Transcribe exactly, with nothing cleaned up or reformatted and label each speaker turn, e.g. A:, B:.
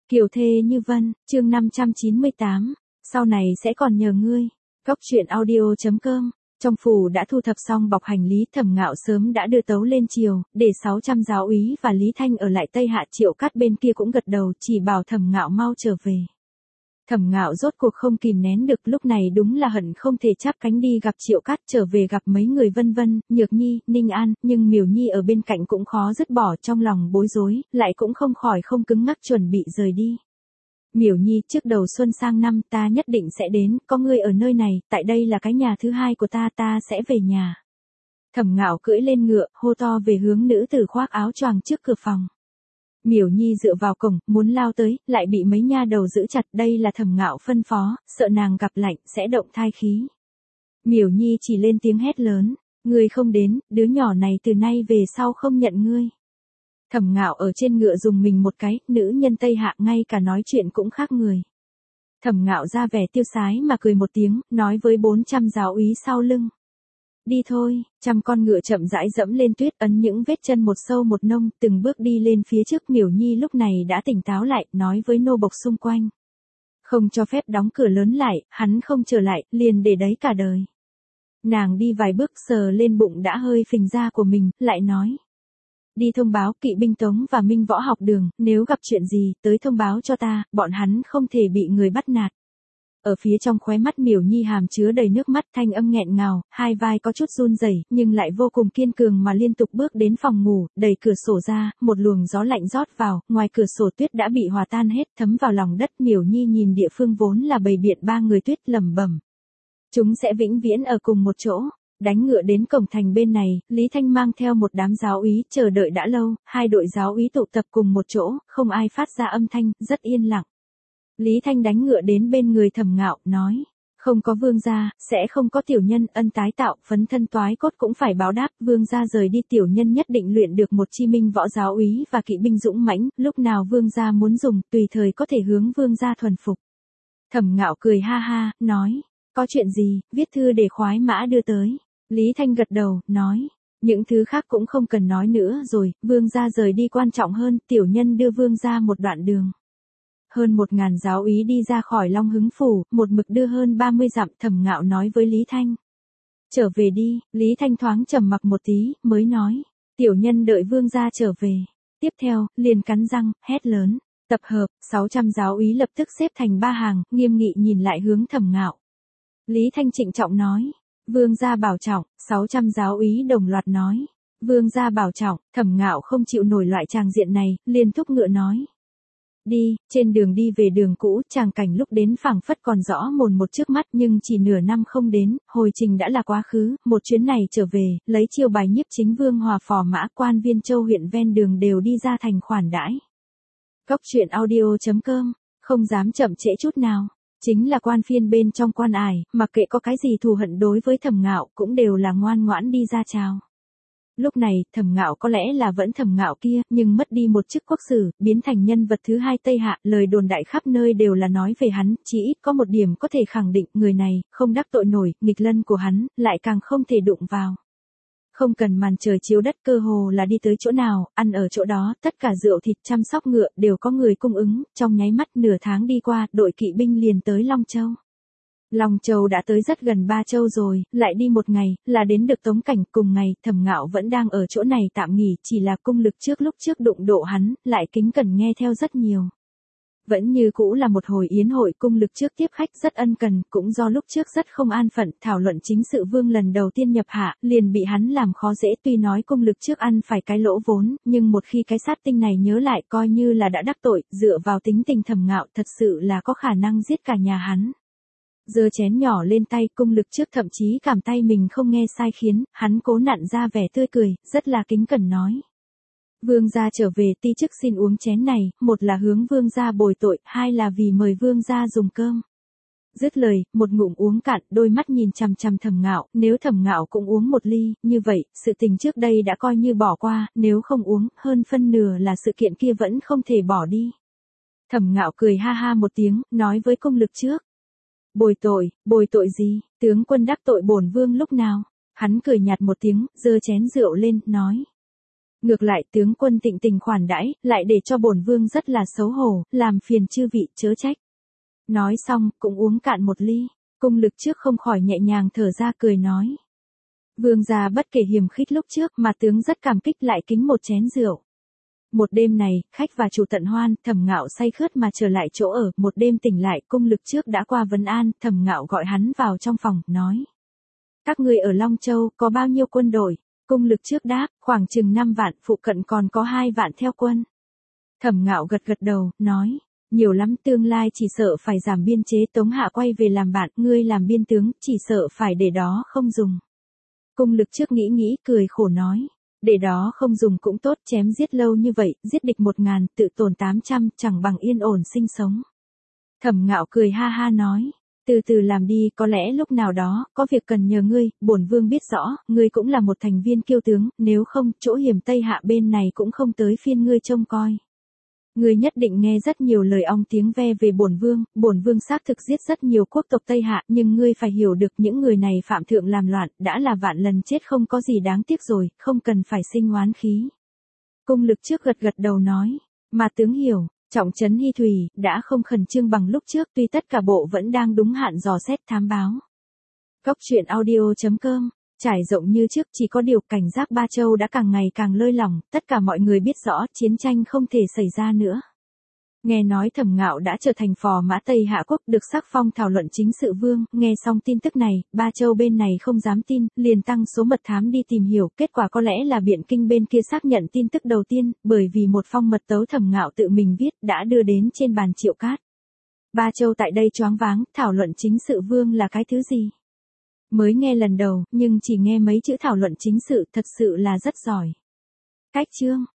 A: Kiều thê như vân, chương năm trăm chín mươi tám, sau này sẽ còn nhờ ngươi. Cóc truyện audio chấm com. Trong phủ đã thu thập xong bọc hành lý, Thẩm Ngạo sớm đã đưa tấu lên triều, để sáu trăm giáo úy và Lý Thanh ở lại Tây Hạ. Triệu Cát bên kia cũng gật đầu, chỉ bảo Thẩm Ngạo mau trở về. Thẩm Ngạo rốt cuộc không kìm nén được, lúc này đúng là hận không thể chắp cánh đi gặp Triệu Cát, trở về gặp mấy người Vân Vân, Nhược Nhi, Ninh An, nhưng Miểu Nhi ở bên cạnh cũng khó dứt bỏ, trong lòng bối rối, lại cũng không khỏi không cứng ngắc chuẩn bị rời đi. Miểu Nhi, trước đầu xuân sang năm ta nhất định sẽ đến, có ngươi ở nơi này, tại đây là cái nhà thứ hai của ta, ta sẽ về nhà. Thẩm Ngạo cưỡi lên ngựa, hô to về hướng nữ tử khoác áo choàng trước cửa phòng. Miểu Nhi dựa vào cổng, muốn lao tới, lại bị mấy nha đầu giữ chặt, đây là Thẩm Ngạo phân phó, sợ nàng gặp lạnh, sẽ động thai khí. Miểu Nhi chỉ lên tiếng hét lớn, ngươi không đến, đứa nhỏ này từ nay về sau không nhận ngươi. Thẩm Ngạo ở trên ngựa dùng mình một cái, nữ nhân Tây Hạ ngay cả nói chuyện cũng khác người. Thẩm Ngạo ra vẻ tiêu sái mà cười một tiếng, nói với bốn trăm giáo úy sau lưng. Đi thôi, trăm con ngựa chậm rãi dẫm lên tuyết, ấn những vết chân một sâu một nông, từng bước đi lên phía trước. Miểu Nhi lúc này đã tỉnh táo lại, nói với nô bộc xung quanh. Không cho phép đóng cửa lớn lại, hắn không trở lại, liền để đấy cả đời. Nàng đi vài bước sờ lên bụng đã hơi phình ra của mình, lại nói. Đi thông báo kỵ binh Tống và Minh Võ học đường, nếu gặp chuyện gì, tới thông báo cho ta, bọn hắn không thể bị người bắt nạt. Ở phía trong khóe mắt Miểu Nhi hàm chứa đầy nước mắt, thanh âm nghẹn ngào, hai vai có chút run rẩy, nhưng lại vô cùng kiên cường mà liên tục bước đến phòng ngủ, đẩy cửa sổ ra, một luồng gió lạnh rót vào, ngoài cửa sổ tuyết đã bị hòa tan hết, thấm vào lòng đất. Miểu Nhi nhìn địa phương vốn là bầy biện ba người tuyết, lẩm bẩm. Chúng sẽ vĩnh viễn ở cùng một chỗ. Đánh ngựa đến cổng thành bên này, Lý Thanh mang theo một đám giáo úy, chờ đợi đã lâu, hai đội giáo úy tụ tập cùng một chỗ, không ai phát ra âm thanh, rất yên lặng. Lý Thanh đánh ngựa đến bên người Thẩm Ngạo, nói, không có vương gia, sẽ không có tiểu nhân, ân tái tạo, phấn thân toái cốt cũng phải báo đáp, vương gia rời đi tiểu nhân nhất định luyện được một chi minh võ giáo úy và kỵ binh dũng mãnh, lúc nào vương gia muốn dùng, tùy thời có thể hướng vương gia thuần phục. Thẩm Ngạo cười ha ha, nói, có chuyện gì, viết thư để khoái mã đưa tới. Lý Thanh gật đầu, nói, những thứ khác cũng không cần nói nữa rồi, vương gia rời đi quan trọng hơn, tiểu nhân đưa vương gia một đoạn đường. Hơn một ngàn giáo úy đi ra khỏi Long Hứng phủ, một mực đưa hơn ba mươi dặm. Thẩm Ngạo nói với Lý Thanh. Trở về đi, Lý Thanh thoáng trầm mặc một tí, mới nói, tiểu nhân đợi vương gia trở về. Tiếp theo, liền cắn răng, hét lớn, tập hợp, sáu trăm giáo úy lập tức xếp thành ba hàng, nghiêm nghị nhìn lại hướng Thẩm Ngạo. Lý Thanh trịnh trọng nói, vương gia bảo trọng, sáu trăm giáo úy đồng loạt nói, vương gia bảo trọng. Thẩm Ngạo không chịu nổi loại tràng diện này, liền thúc ngựa nói. Đi, trên đường đi về đường cũ, tràng cảnh lúc đến phảng phất còn rõ mồn một trước mắt, nhưng chỉ nửa năm không đến, hồi trình đã là quá khứ, một chuyến này trở về, lấy chiêu bài nhiếp chính vương hòa phò mã, quan viên châu huyện ven đường đều đi ra thành khoản đãi. Cóc truyện audio chấm com, không dám chậm trễ chút nào. Chính là quan phiên bên trong quan ải, mặc kệ có cái gì thù hận đối với Thẩm Ngạo, cũng đều là ngoan ngoãn đi ra chào. Lúc này, Thẩm Ngạo có lẽ là vẫn Thẩm Ngạo kia, nhưng mất đi một chức quốc sử, biến thành nhân vật thứ hai Tây Hạ, lời đồn đại khắp nơi đều là nói về hắn, chỉ ít có một điểm có thể khẳng định, người này, không đắc tội nổi, nghịch lân của hắn, lại càng không thể đụng vào. Không cần màn trời chiếu đất, cơ hồ là đi tới chỗ nào, ăn ở chỗ đó, tất cả rượu thịt chăm sóc ngựa đều có người cung ứng, trong nháy mắt nửa tháng đi qua, đội kỵ binh liền tới Long Châu. Long Châu đã tới rất gần Ba Châu rồi, lại đi một ngày, là đến được Tống Cảnh. Cùng ngày, Thẩm Ngạo vẫn đang ở chỗ này tạm nghỉ, chỉ là cung lực trước lúc trước đụng độ hắn, lại kính cẩn nghe theo rất nhiều. Vẫn như cũ là một hồi yến hội, cung lực trước tiếp khách rất ân cần, cũng do lúc trước rất không an phận, thảo luận chính sự vương lần đầu tiên nhập hạ, liền bị hắn làm khó dễ. Tuy nói cung lực trước ăn phải cái lỗ vốn, nhưng một khi cái sát tinh này nhớ lại coi như là đã đắc tội, dựa vào tính tình Thẩm Ngạo thật sự là có khả năng giết cả nhà hắn. Giơ chén nhỏ lên tay, cung lực trước thậm chí cảm tay mình không nghe sai khiến, hắn cố nặn ra vẻ tươi cười, rất là kính cẩn nói. Vương gia trở về, ti chức xin uống chén này, một là hướng vương gia bồi tội, hai là vì mời vương gia dùng cơm. Dứt lời, một ngụm uống cạn, đôi mắt nhìn chằm chằm Thẩm Ngạo, nếu Thẩm Ngạo cũng uống một ly, như vậy, sự tình trước đây đã coi như bỏ qua, nếu không uống, hơn phân nửa là sự kiện kia vẫn không thể bỏ đi. Thẩm Ngạo cười ha ha một tiếng, nói với cung lực trước. Bồi tội, bồi tội gì, tướng quân đắc tội bổn vương lúc nào? Hắn cười nhạt một tiếng, giơ chén rượu lên, nói. Ngược lại tướng quân tịnh tình khoản đãi, lại để cho bổn vương rất là xấu hổ, làm phiền chư vị chớ trách. Nói xong, cũng uống cạn một ly, Cung Lực Trước không khỏi nhẹ nhàng thở ra cười nói. Vương gia bất kể hiềm khích lúc trước mà tướng rất cảm kích lại kính một chén rượu. Một đêm này, khách và chủ tận hoan, Thẩm Ngạo say khướt mà trở lại chỗ ở, một đêm tỉnh lại, Cung Lực Trước đã qua vấn an, Thẩm Ngạo gọi hắn vào trong phòng, nói. Các người ở Long Châu có bao nhiêu quân đội? Cung Lực Trước đáp, khoảng chừng năm vạn, phụ cận còn có hai vạn theo quân. Thẩm Ngạo gật gật đầu, nói, nhiều lắm, tương lai chỉ sợ phải giảm biên chế, Tống Hạ quay về làm bạn, ngươi làm biên tướng, chỉ sợ phải để đó không dùng. Cung Lực Trước nghĩ nghĩ, cười khổ nói, để đó không dùng cũng tốt, chém giết lâu như vậy, giết địch một ngàn, tự tổn tám trăm, chẳng bằng yên ổn sinh sống. Thẩm Ngạo cười ha ha nói, từ từ làm đi, có lẽ lúc nào đó, có việc cần nhờ ngươi, bổn vương biết rõ, ngươi cũng là một thành viên kiêu tướng, nếu không, chỗ hiểm Tây Hạ bên này cũng không tới phiên ngươi trông coi. Ngươi nhất định nghe rất nhiều lời ong tiếng ve về bổn vương, bổn vương xác thực giết rất nhiều quốc tộc Tây Hạ, nhưng ngươi phải hiểu được những người này phạm thượng làm loạn, đã là vạn lần chết không có gì đáng tiếc rồi, không cần phải sinh oán khí. Cung Lực Trước gật gật đầu nói, mà tướng hiểu, trọng trấn Hy Thủy, đã không khẩn trương bằng lúc trước, tuy tất cả bộ vẫn đang đúng hạn dò xét thám báo. Góc truyện audio chấm com, trải rộng như trước, chỉ có điều cảnh giác Ba Châu đã càng ngày càng lơi lỏng, tất cả mọi người biết rõ chiến tranh không thể xảy ra nữa. Nghe nói Thẩm Ngạo đã trở thành phò mã Tây Hạ Quốc, được sắc phong thảo luận chính sự vương, nghe xong tin tức này, Ba Châu bên này không dám tin, liền tăng số mật thám đi tìm hiểu, kết quả có lẽ là Biện Kinh bên kia xác nhận tin tức đầu tiên, bởi vì một phong mật tấu Thẩm Ngạo tự mình viết, đã đưa đến trên bàn Triệu Cát. Ba Châu tại đây choáng váng, thảo luận chính sự vương là cái thứ gì? Mới nghe lần đầu, nhưng chỉ nghe mấy chữ thảo luận chính sự, thật sự là rất giỏi. Cách chương